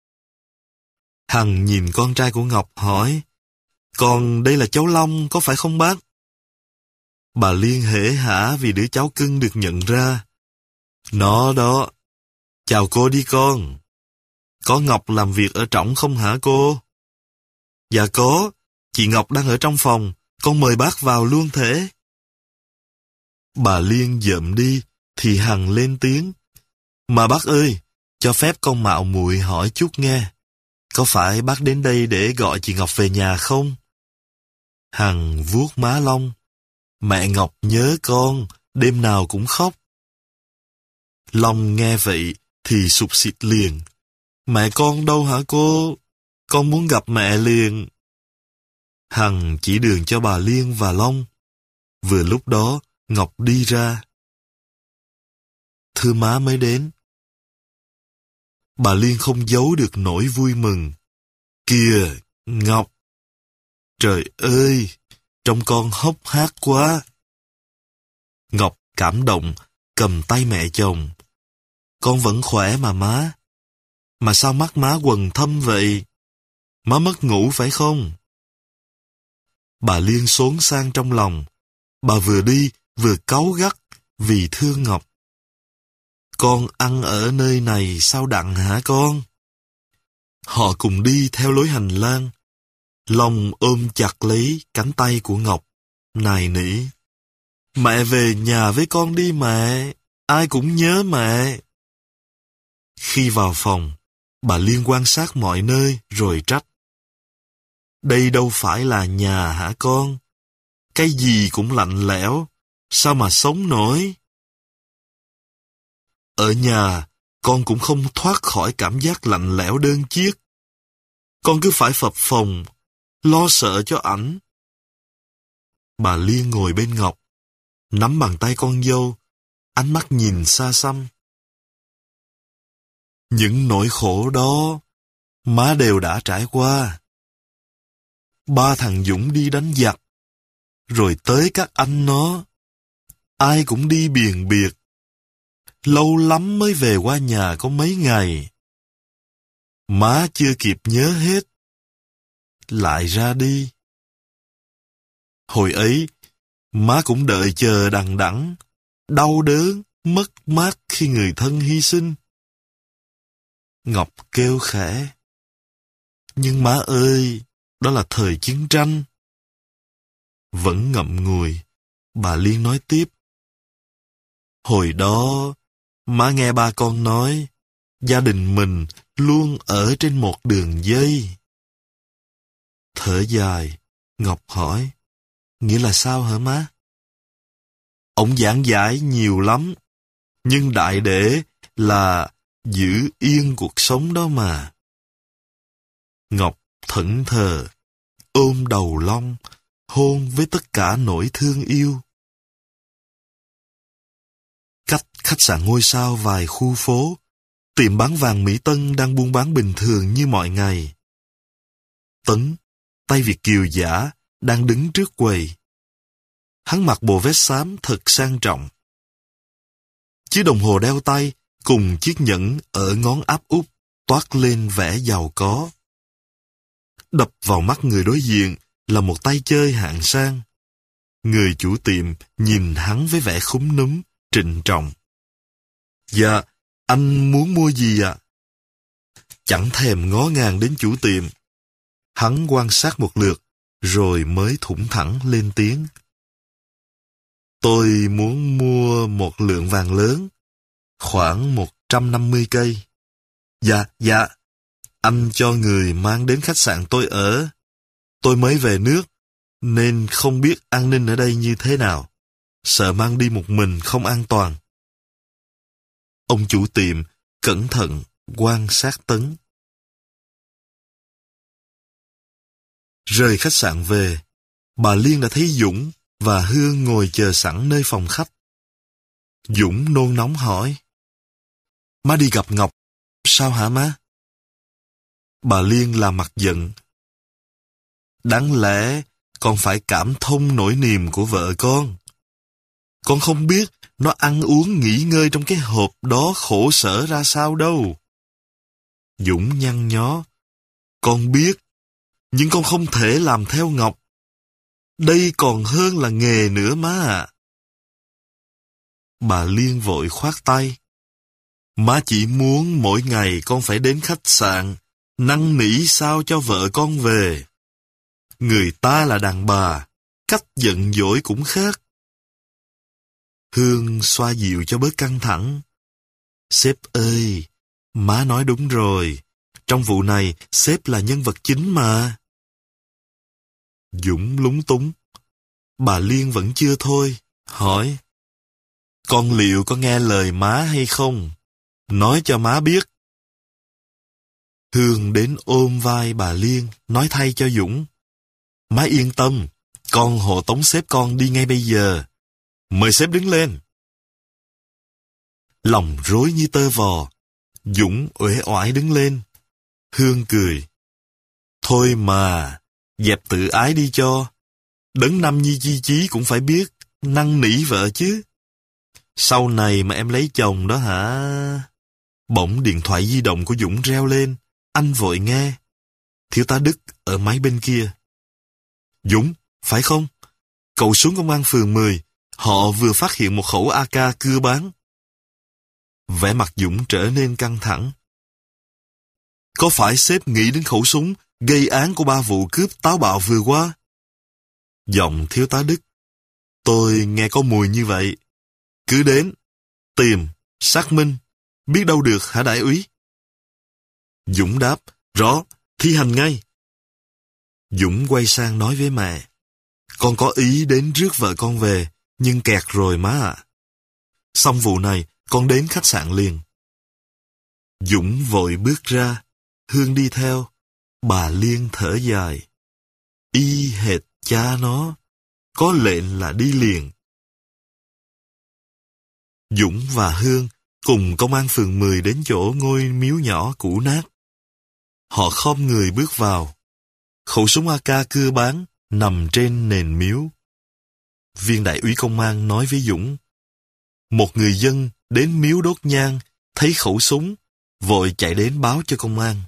Hằng nhìn con trai của Ngọc hỏi. Còn đây là cháu Long, có phải không bác? Bà Liên hể hả vì đứa cháu cưng được nhận ra. Nó đó. Chào cô đi con. Có Ngọc làm việc ở trỏng không hả cô? Dạ có, chị Ngọc đang ở trong phòng, con mời bác vào luôn thể. Bà Liên dợm đi, thì Hằng lên tiếng. Mà bác ơi, cho phép con mạo muội hỏi chút nghe. Có phải bác đến đây để gọi chị Ngọc về nhà không? Hằng vuốt má Long. Mẹ Ngọc nhớ con, đêm nào cũng khóc. Long nghe vậy thì sụt sịt liền. Mẹ con đâu hả cô? Con muốn gặp mẹ liền. Hằng chỉ đường cho bà Liên và Long. Vừa lúc đó, Ngọc đi ra. Thưa má mới đến. Bà Liên không giấu được nỗi vui mừng. Kìa, Ngọc! Trời ơi, trông con hốc hác quá. Ngọc cảm động, cầm tay mẹ chồng. Con vẫn khỏe mà má. Mà sao mắt má quầng thâm vậy? Má mất ngủ phải không? Bà Liên xốn sang trong lòng. Bà vừa đi vừa cáu gắt vì thương Ngọc. Con ăn ở nơi này sao đặng hả con? Họ cùng đi theo lối hành lang. Long ôm chặt lấy cánh tay của Ngọc, nài nỉ. Mẹ về nhà với con đi mẹ, ai cũng nhớ mẹ. Khi vào phòng, bà Liên quan sát mọi nơi rồi trách. Đây đâu phải là nhà hả con? Cái gì cũng lạnh lẽo, sao mà sống nổi? Ở nhà, con cũng không thoát khỏi cảm giác lạnh lẽo đơn chiếc. Con cứ phải phập phồng, lo sợ cho ảnh. Bà Liên ngồi bên Ngọc, nắm bàn tay con dâu, ánh mắt nhìn xa xăm. Những nỗi khổ đó, má đều đã trải qua. Ba thằng Dũng đi đánh giặc, rồi tới các anh nó. Ai cũng đi biền biệt. Lâu lắm mới về qua nhà có mấy ngày. Má chưa kịp nhớ hết, lại ra đi. Hồi ấy, má cũng đợi chờ đằng đẵng, đau đớn, mất mát khi người thân hy sinh. Ngọc kêu khẽ. Nhưng má ơi, đó là thời chiến tranh. Vẫn ngậm ngùi, bà Liên nói tiếp. Hồi đó, má nghe ba con nói, gia đình mình luôn ở trên một đường dây. Thở dài, Ngọc hỏi, nghĩa là sao hả má? Ông giảng giải nhiều lắm, nhưng đại để là giữ yên cuộc sống đó mà. Ngọc thẫn thờ, ôm đầu Long, hôn với tất cả nỗi thương yêu. Cách khách sạn ngôi sao vài khu phố, tiệm bán vàng Mỹ Tân đang buôn bán bình thường như mọi ngày. Tấn, tay Việt kiều giả, đang đứng trước quầy. Hắn mặc bộ vest xám thật sang trọng. Chiếc đồng hồ đeo tay cùng chiếc nhẫn ở ngón áp út toát lên vẻ giàu có. Đập vào mắt người đối diện là một tay chơi hạng sang. Người chủ tiệm nhìn hắn với vẻ khúm núm, trịnh trọng. Dạ, anh muốn mua gì ạ? À? Chẳng thèm ngó ngàng đến chủ tiệm. Hắn quan sát một lượt, rồi mới thủng thẳng lên tiếng. Tôi muốn mua một lượng vàng lớn, khoảng một trăm năm mươi cây. Dạ, dạ, anh cho người mang đến khách sạn tôi ở. Tôi mới về nước, nên không biết an ninh ở đây như thế nào. Sợ mang đi một mình không an toàn. Ông chủ tiệm cẩn thận quan sát Tấn. Rời khách sạn về, bà Liên đã thấy Dũng và Hương ngồi chờ sẵn nơi phòng khách. Dũng nôn nóng hỏi. Má đi gặp Ngọc, sao hả má? Bà Liên làm mặt giận. Đáng lẽ con phải cảm thông nỗi niềm của vợ con. Con không biết nó ăn uống nghỉ ngơi trong cái hộp đó khổ sở ra sao đâu. Dũng nhăn nhó. Con biết, nhưng con không thể làm theo Ngọc. Đây còn hơn là nghề nữa má ạ. Bà Liên vội khoát tay. Má chỉ muốn mỗi ngày con phải đến khách sạn, năn nỉ sao cho vợ con về. Người ta là đàn bà, cách giận dỗi cũng khác. Hương xoa dịu cho bớt căng thẳng. Sếp ơi, má nói đúng rồi. Trong vụ này, sếp là nhân vật chính mà. Dũng lúng túng. Bà Liên vẫn chưa thôi. Hỏi. Con liệu có nghe lời má hay không? Nói cho má biết. Hương đến ôm vai bà Liên, nói thay cho Dũng. Má yên tâm, con hộ tống sếp con đi ngay bây giờ. Mời sếp đứng lên. Lòng rối như tơ vò, Dũng uể oải đứng lên. Hương cười. Thôi mà, dẹp tự ái đi cho. Đấng năm nhi chi chí cũng phải biết năn nỉ vợ chứ. Sau này mà em lấy chồng đó hả? Bỗng điện thoại di động của Dũng reo lên. Anh vội nghe. Thiếu tá Đức ở máy bên kia. Dũng, phải không? Cậu xuống công an phường mười. Họ vừa phát hiện một khẩu a ca cưa bán. Vẻ mặt Dũng trở nên căng thẳng. Có phải sếp nghĩ đến khẩu súng gây án của ba vụ cướp táo bạo vừa qua? Giọng thiếu tá Đức. Tôi nghe có mùi như vậy. Cứ đến, tìm, xác minh, biết đâu được hả đại úy? Dũng đáp, rõ, thi hành ngay. Dũng quay sang nói với mẹ. Con có ý đến rước vợ con về, nhưng kẹt rồi má ạ. Xong vụ này, con đến khách sạn liền. Dũng vội bước ra, Hương đi theo. Bà Liên thở dài. Y hệt cha nó, có lệnh là đi liền. Dũng và Hương cùng công an phường mười đến chỗ ngôi miếu nhỏ cũ nát. Họ khom người bước vào. Khẩu súng a ca cưa bán nằm trên nền miếu. Viên đại úy công an nói với Dũng. Một người dân đến miếu đốt nhang, thấy khẩu súng, vội chạy đến báo cho công an.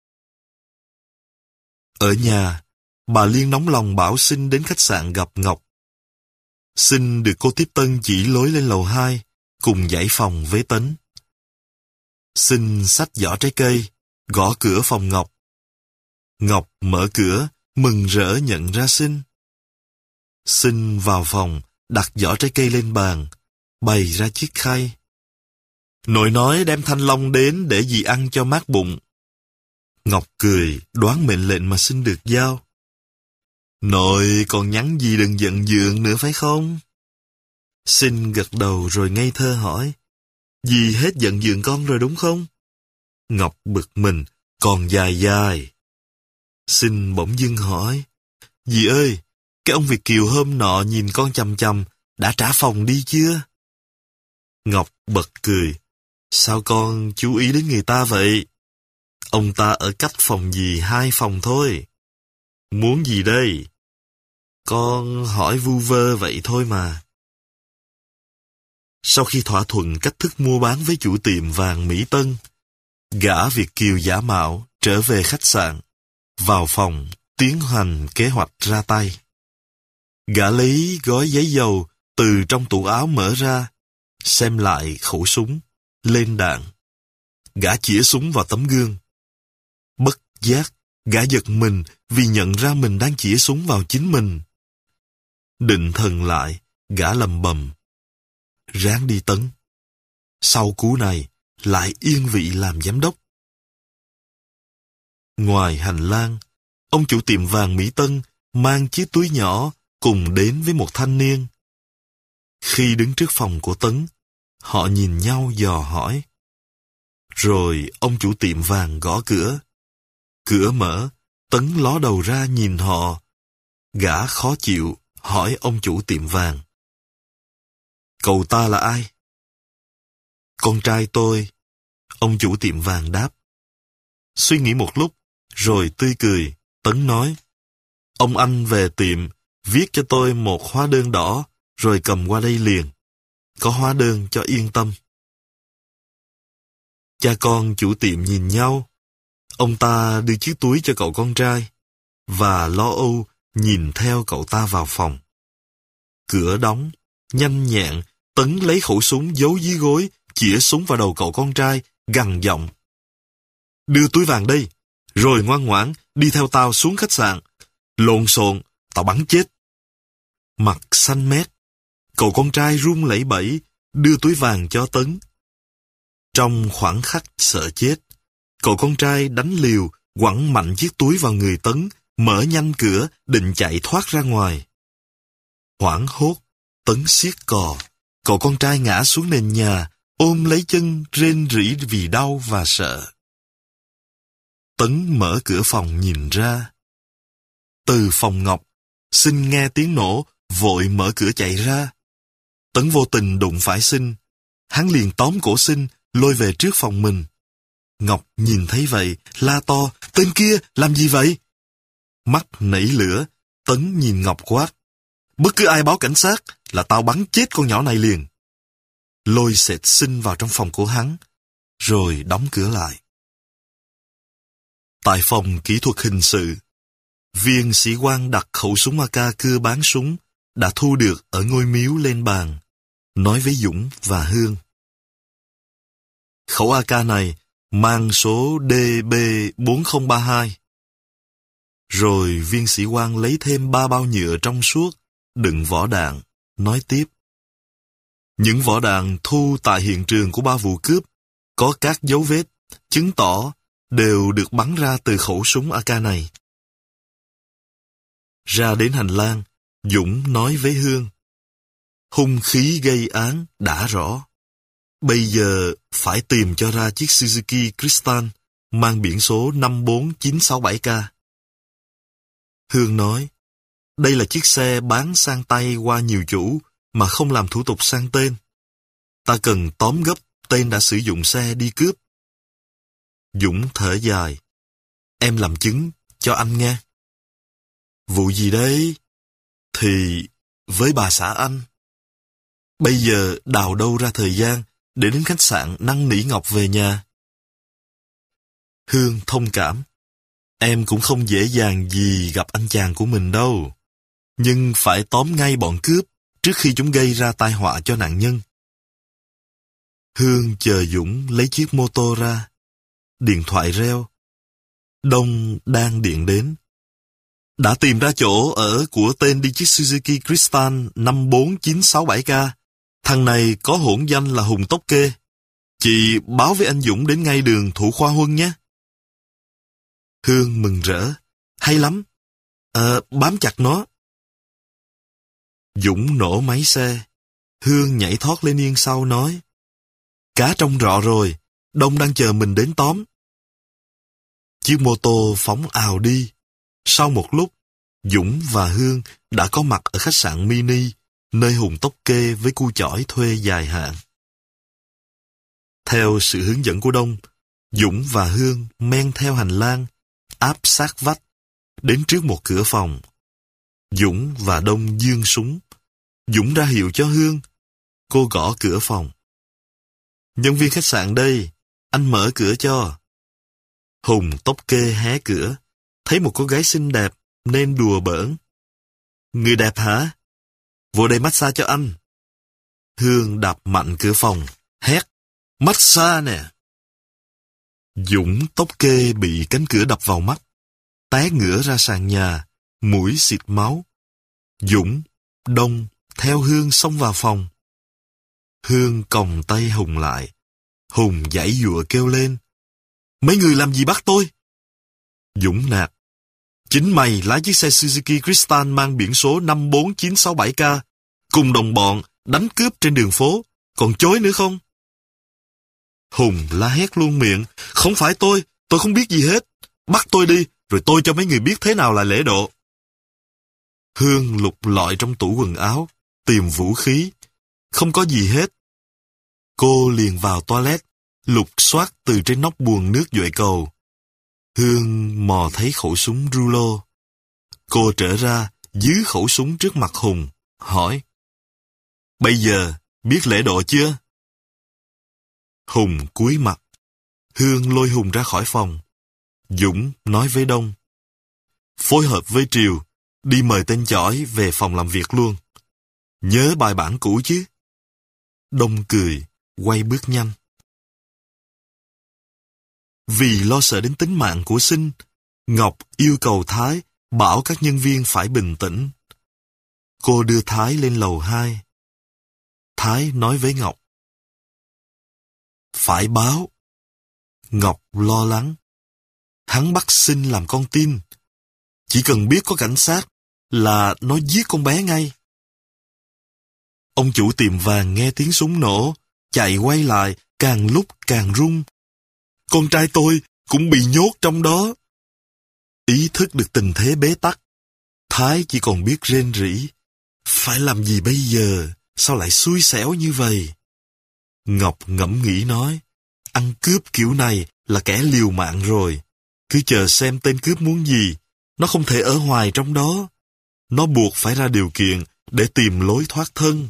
Ở nhà, bà Liên nóng lòng bảo Sinh đến khách sạn gặp Ngọc. Sinh được cô tiếp tân chỉ lối lên lầu hai, cùng dãy phòng với Tấn. Sinh xách giỏ trái cây, gõ cửa phòng Ngọc. Ngọc mở cửa, mừng rỡ nhận ra Sinh. Sinh vào phòng, đặt giỏ trái cây lên bàn, bày ra chiếc khay. Nội nói đem thanh long đến để dì ăn cho mát bụng. Ngọc cười, đoán mệnh lệnh mà Sinh được giao. Nội còn nhắn gì đừng giận dượng nữa phải không? Sinh gật đầu rồi ngây thơ hỏi. Dì hết giận dượng con rồi đúng không? Ngọc bực mình, còn dài dài. Sinh bỗng dưng hỏi. Dì ơi, cái ông Việt kiều hôm nọ nhìn con chằm chằm, đã trả phòng đi chưa? Ngọc bật cười. Sao con chú ý đến người ta vậy? Ông ta ở cách phòng dì hai phòng thôi. Muốn gì đây? Con hỏi vu vơ vậy thôi mà. Sau khi thỏa thuận cách thức mua bán với chủ tiệm vàng Mỹ Tân, gã Việt kiều giả mạo trở về khách sạn, vào phòng tiến hành kế hoạch ra tay. Gã lấy gói giấy dầu từ trong tủ áo mở ra, xem lại khẩu súng, lên đạn. Gã chĩa súng vào tấm gương. Bất giác, gã giật mình vì nhận ra mình đang chĩa súng vào chính mình. Định thần lại, gã lầm bầm. Ráng đi Tấn. Sau cú này, lại yên vị làm giám đốc. Ngoài hành lang, ông chủ tiệm vàng Mỹ Tân mang chiếc túi nhỏ cùng đến với một thanh niên. Khi đứng trước phòng của Tấn, họ nhìn nhau dò hỏi. Rồi ông chủ tiệm vàng gõ cửa. Cửa mở, Tấn ló đầu ra nhìn họ. Gã khó chịu hỏi ông chủ tiệm vàng. Cậu ta là ai? Con trai tôi. Ông chủ tiệm vàng đáp. Suy nghĩ một lúc, rồi tươi cười, Tấn nói. Ông anh về tiệm, viết cho tôi một hóa đơn đỏ, rồi cầm qua đây liền. Có hóa đơn cho yên tâm. Cha con chủ tiệm nhìn nhau. Ông ta đưa chiếc túi cho cậu con trai, và lo âu nhìn theo cậu ta vào phòng. Cửa đóng, nhanh nhẹn, Tấn lấy khẩu súng giấu dưới gối, chĩa súng vào đầu cậu con trai, gằn giọng. Đưa túi vàng đây, rồi ngoan ngoãn đi theo tao xuống khách sạn. Lộn xộn, tao bắn chết. Mặt xanh mét, Cậu con trai run lẩy bẩy, đưa túi vàng cho Tấn. Trong khoảnh khắc sợ chết, cậu con trai đánh liều, quẳng mạnh chiếc túi vào người Tấn, mở nhanh cửa, định chạy thoát ra ngoài. Hoảng hốt, Tấn siết cò. Cậu con trai ngã xuống nền nhà, ôm lấy chân, rên rỉ vì đau và sợ. Tấn mở cửa phòng nhìn ra. Từ phòng Ngọc, Sinh nghe tiếng nổ, vội mở cửa chạy ra. Tấn vô tình đụng phải Sinh. Hắn liền tóm cổ Sinh, lôi về trước phòng mình. Ngọc nhìn thấy vậy, la to, tên kia, làm gì vậy? Mắt nảy lửa, Tấn nhìn Ngọc quát. Bất cứ ai báo cảnh sát là tao bắn chết con nhỏ này liền. Lôi xệt Sinh vào trong phòng của hắn, rồi đóng cửa lại. Tại phòng kỹ thuật hình sự, viên sĩ quan đặt khẩu súng a ca cưa bán súng đã thu được ở ngôi miếu lên bàn, nói với Dũng và Hương. Khẩu a ca này mang số D B bốn không ba hai. Rồi viên sĩ quan lấy thêm ba bao nhựa trong suốt, đựng vỏ đạn, nói tiếp. Những vỏ đạn thu tại hiện trường của ba vụ cướp có các dấu vết, chứng tỏ đều được bắn ra từ khẩu súng a ca này. Ra đến hành lang, Dũng nói với Hương. Hung khí gây án đã rõ. Bây giờ phải tìm cho ra chiếc Suzuki Crystal mang biển số năm bốn chín sáu bảy K. Hương nói, đây là chiếc xe bán sang tay qua nhiều chủ mà không làm thủ tục sang tên. Ta cần tóm gấp tên đã sử dụng xe đi cướp. Dũng thở dài. Em làm chứng cho anh nghe. Vụ gì đấy? Thì với bà xã anh. Bây giờ đào đâu ra thời gian để đến khách sạn năn nỉ Ngọc về nhà. Hương thông cảm. Em cũng không dễ dàng gì gặp anh chàng của mình đâu. Nhưng phải tóm ngay bọn cướp trước khi chúng gây ra tai họa cho nạn nhân. Hương chờ Dũng lấy chiếc mô tô ra. Điện thoại reo. Đông đang điện đến. Đã tìm ra chỗ ở của tên đi chiếc Suzuki Crystal năm bốn chín sáu bảy K. Thằng này có hỗn danh là Hùng Tóc Kê. Chị báo với anh Dũng đến ngay đường Thủ Khoa Huân nhé. Hương mừng rỡ. Hay lắm. Ờ, bám chặt nó. Dũng nổ máy xe. Hương nhảy thoát lên yên sau nói. Cá trong rọ rồi. Đông đang chờ mình đến tóm. Chiếc mô tô phóng ào đi. Sau một lúc, Dũng và Hương đã có mặt ở khách sạn mini, nơi Hùng Tóc Kê với cu chỏi thuê dài hạn. Theo sự hướng dẫn của Đông, Dũng và Hương men theo hành lang, áp sát vách, đến trước một cửa phòng. Dũng và Đông giương súng. Dũng ra hiệu cho Hương. Cô gõ cửa phòng. Nhân viên khách sạn đây, anh mở cửa cho. Hùng Tóc Kê hé cửa, thấy một cô gái xinh đẹp nên đùa bỡn. Người đẹp hả? Vô đây massage cho anh. Hương đạp mạnh cửa phòng, hét. Massage nè. Dũng Tóc Kê bị cánh cửa đập vào mắt, té ngửa ra sàn nhà, mũi xịt máu. Dũng, Đông theo Hương xông vào phòng. Hương còng tay Hùng lại. Hùng giãy giụa kêu lên. Mấy người làm gì bắt tôi? Dũng nạt. Chính mày lái chiếc xe Suzuki Crystal mang biển số năm bốn chín sáu bảy K, cùng đồng bọn đánh cướp trên đường phố, còn chối nữa không? Hùng la hét luôn miệng. Không phải tôi, tôi không biết gì hết. Bắt tôi đi, rồi tôi cho mấy người biết thế nào là lễ độ. Hương lục lọi trong tủ quần áo, tìm vũ khí. Không có gì hết. Cô liền vào toilet, lục soát từ trên nóc buồng nước dội cầu. Hương mò thấy khẩu súng rulo. Cô trở ra, giữ khẩu súng trước mặt Hùng, hỏi. Bây giờ, biết lễ độ chưa? Hùng cúi mặt. Hương lôi Hùng ra khỏi phòng. Dũng nói với Đông. Phối hợp với Triều, đi mời tên chỏi về phòng làm việc luôn. Nhớ bài bản cũ chứ? Đông cười, quay bước nhanh. Vì lo sợ đến tính mạng của Sinh, Ngọc yêu cầu Thái bảo các nhân viên phải bình tĩnh. Cô đưa Thái lên lầu hai. Thái nói với Ngọc. Phải báo. Ngọc lo lắng. Hắn bắt Sinh làm con tin. Chỉ cần biết có cảnh sát là nó giết con bé ngay. Ông chủ tiệm vàng nghe tiếng súng nổ, chạy quay lại, càng lúc càng run. Con trai tôi cũng bị nhốt trong đó. Ý thức được tình thế bế tắc, Thái chỉ còn biết rên rỉ. Phải làm gì bây giờ? Sao lại xui xẻo như vậy? Ngọc ngẫm nghĩ nói, ăn cướp kiểu này là kẻ liều mạng rồi. Cứ chờ xem tên cướp muốn gì. Nó không thể ở hoài trong đó. Nó buộc phải ra điều kiện để tìm lối thoát thân.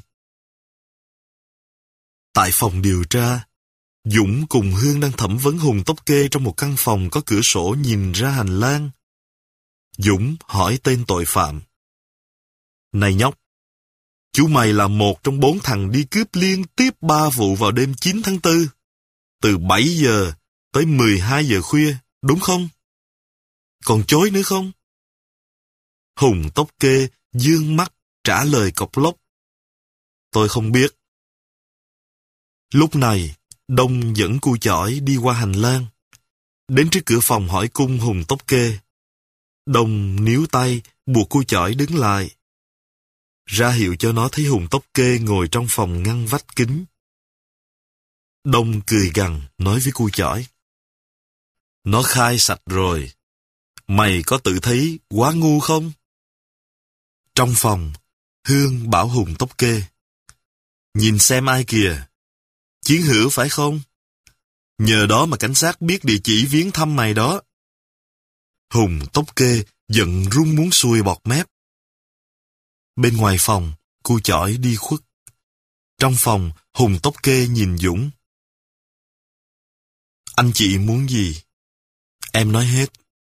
Tại phòng điều tra, Dũng cùng Hương đang thẩm vấn Hùng Tóc Kê trong một căn phòng có cửa sổ nhìn ra hành lang. Dũng hỏi tên tội phạm. Này nhóc, chú mày là một trong bốn thằng đi cướp liên tiếp ba vụ vào đêm chín tháng tư. Từ bảy giờ tới mười hai giờ khuya, đúng không? Còn chối nữa không? Hùng Tóc Kê dương mắt trả lời cộc lốc. Tôi không biết. Lúc này, Đông dẫn cu chỏi đi qua hành lang. Đến trước cửa phòng hỏi cung Hùng Tóc Kê. Đông níu tay, buộc cu chỏi đứng lại. Ra hiệu cho nó thấy Hùng Tóc Kê ngồi trong phòng ngăn vách kính. Đông cười gằn nói với cu chỏi. Nó khai sạch rồi. Mày có tự thấy quá ngu không? Trong phòng, Hương bảo Hùng Tóc Kê. Nhìn xem ai kìa. Chiến hữu phải không? Nhờ đó mà cảnh sát biết địa chỉ viếng thăm mày đó. Hùng Tóc Kê giận run muốn xuôi bọt mép. Bên ngoài phòng, cu chỏi đi khuất. Trong phòng, Hùng Tóc Kê nhìn Dũng. Anh chị muốn gì? Em nói hết.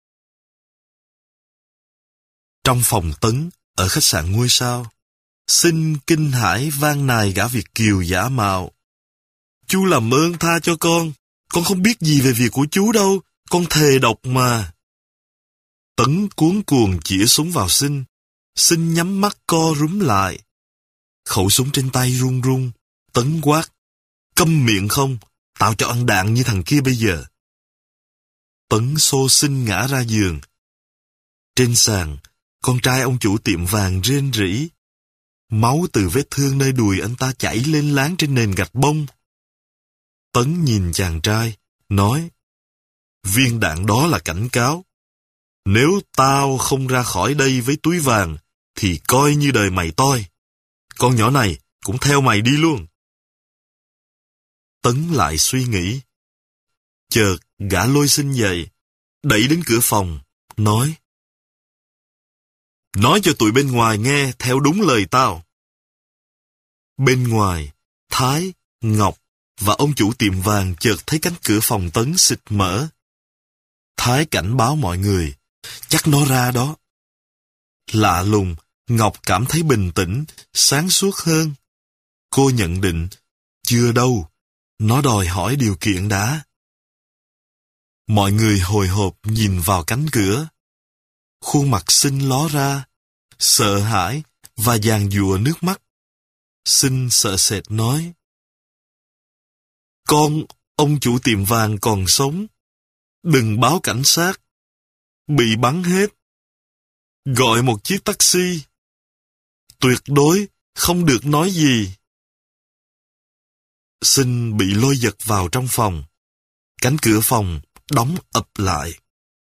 Trong phòng Tấn, ở khách sạn ngôi sao, Sinh kinh hãi van nài gã Việt kiều giả mạo. Chú làm ơn tha cho con, con không biết gì về việc của chú đâu, con thề độc mà. Tấn cuống cuồng chĩa súng vào Sinh, Sinh nhắm mắt co rúm lại. Khẩu súng trên tay run run, Tấn quát. Câm miệng không, tao cho ăn đạn như thằng kia bây giờ. Tấn xô Sinh ngã ra giường. Trên sàn, con trai ông chủ tiệm vàng rên rỉ. Máu từ vết thương nơi đùi anh ta chảy lên láng trên nền gạch bông. Tấn nhìn chàng trai, nói, viên đạn đó là cảnh cáo. Nếu tao không ra khỏi đây với túi vàng, thì coi như đời mày toi. Con nhỏ này cũng theo mày đi luôn. Tấn lại suy nghĩ. Chợt gã lôi Sinh dậy, đẩy đến cửa phòng, nói, nói cho tụi bên ngoài nghe theo đúng lời tao. Bên ngoài, Thái, Ngọc và ông chủ tiệm vàng chợt thấy cánh cửa phòng Tấn xịt mở. Thái cảnh báo mọi người, chắc nó ra đó. Lạ lùng, Ngọc cảm thấy bình tĩnh, sáng suốt hơn. Cô nhận định, chưa đâu, nó đòi hỏi điều kiện đã. Mọi người hồi hộp nhìn vào cánh cửa. Khuôn mặt Sinh ló ra, sợ hãi và giàn giụa nước mắt. Sinh sợ sệt nói, con, ông chủ tiệm vàng còn sống. Đừng báo cảnh sát. Bị bắn hết. Gọi một chiếc taxi. Tuyệt đối không được nói gì. Sinh bị lôi giật vào trong phòng. Cánh cửa phòng đóng ập lại.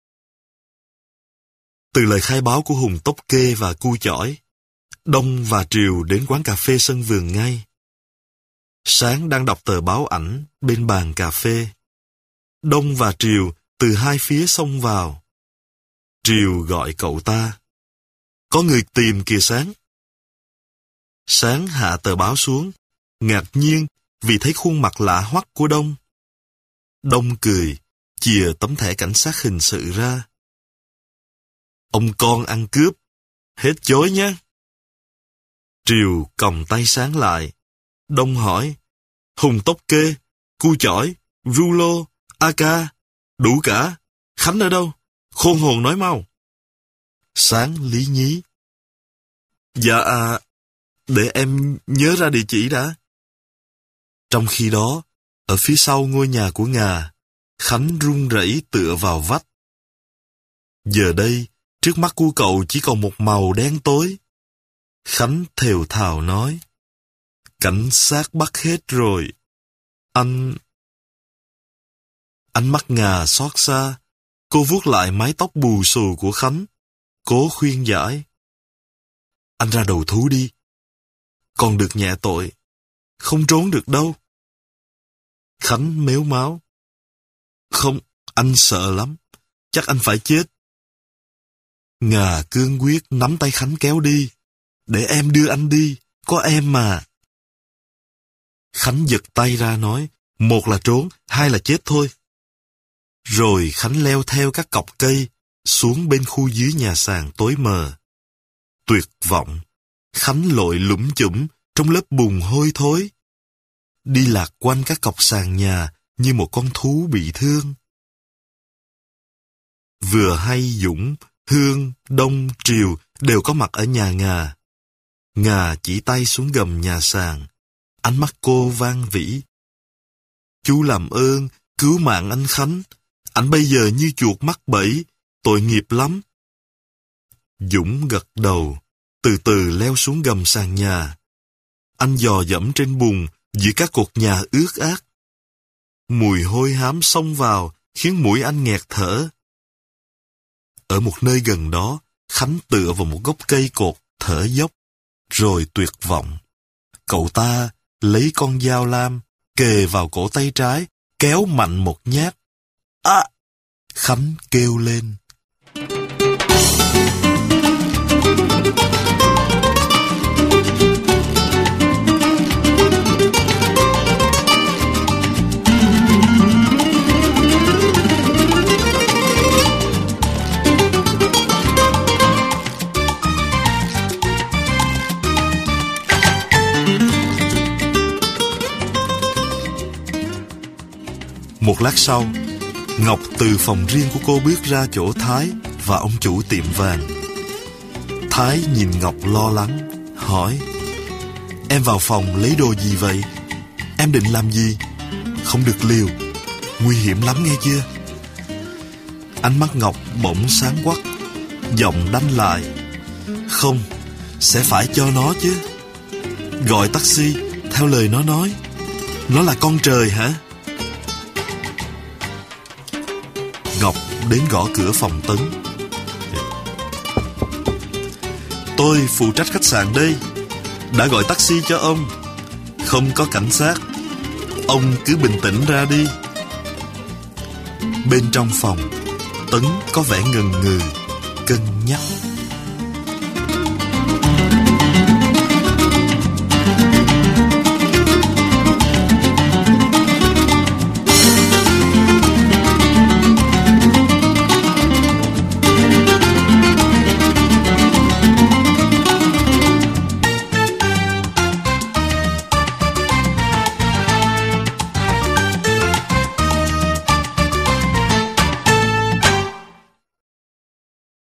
Từ lời khai báo của Hùng Tóc Kê và cu chỏi, Đông và Triều đến quán cà phê sân vườn ngay. Sáng đang đọc tờ báo ảnh bên bàn cà phê. Đông và Triều từ hai phía xông vào. Triều gọi cậu ta. Có người tìm kìa Sáng. Sáng hạ tờ báo xuống, ngạc nhiên vì thấy khuôn mặt lạ hoắc của Đông. Đông cười, chìa tấm thẻ cảnh sát hình sự ra. Ông con ăn cướp, hết chối nhé. Triều còng tay Sáng lại. Đông hỏi, Hùng Tóc Kê, cu chỏi, rulo, a ca, đủ cả. Khánh ở đâu? Khôn hồn nói mau. Sáng lý nhí. Dạ à, để em nhớ ra địa chỉ đã. Trong khi đó, ở phía sau ngôi nhà của Ngà, Khánh run rẩy tựa vào vách. Giờ đây, trước mắt của cậu chỉ còn một màu đen tối. Khánh thều thào nói, cảnh sát bắt hết rồi. Anh... Ánh mắt Ngà xót xa. Cô vuốt lại mái tóc bù xù của Khánh, cố khuyên giải. Anh ra đầu thú đi. Còn được nhẹ tội. Không trốn được đâu. Khánh mếu máo. Không, anh sợ lắm. Chắc anh phải chết. Ngà cương quyết nắm tay Khánh kéo đi. Để em đưa anh đi. Có em mà. Khánh giật tay ra nói, một là trốn, hai là chết thôi. Rồi Khánh leo theo các cọc cây, xuống bên khu dưới nhà sàn tối mờ. Tuyệt vọng, Khánh lội lủm chủm trong lớp bùn hôi thối. Đi lạc quanh các cọc sàn nhà như một con thú bị thương. Vừa hay Dũng, Hương, Đông, Triều đều có mặt ở nhà Ngà. Ngà chỉ tay xuống gầm nhà sàn. Ánh mắt cô vang vỉ. Chú làm ơn, cứu mạng anh Khánh. Anh bây giờ như chuột mắc bẫy, tội nghiệp lắm. Dũng gật đầu, từ từ leo xuống gầm sàn nhà. Anh dò dẫm trên bùn giữa các cột nhà ướt át. Mùi hôi hám xông vào, khiến mũi anh nghẹt thở. Ở một nơi gần đó, Khánh tựa vào một gốc cây cột, thở dốc, rồi tuyệt vọng. Cậu ta lấy con dao lam, kề vào cổ tay trái, kéo mạnh một nhát. À! Khánh kêu lên. Một lát sau, Ngọc từ phòng riêng của cô bước ra chỗ Thái và ông chủ tiệm vàng. Thái nhìn Ngọc lo lắng, hỏi, em vào phòng lấy đồ gì vậy? Em định làm gì? Không được liều, nguy hiểm lắm nghe chưa? Ánh mắt Ngọc bỗng sáng quắc, giọng đanh lại, không, sẽ phải cho nó chứ. Gọi taxi, theo lời nó nói. Nó là con trời hả? Ngọc đến gõ cửa phòng Tấn. Tôi phụ trách khách sạn đây. Đã gọi taxi cho ông. Không có cảnh sát. Ông cứ bình tĩnh ra đi. Bên trong phòng, Tấn có vẻ ngần ngừ, cân nhắc.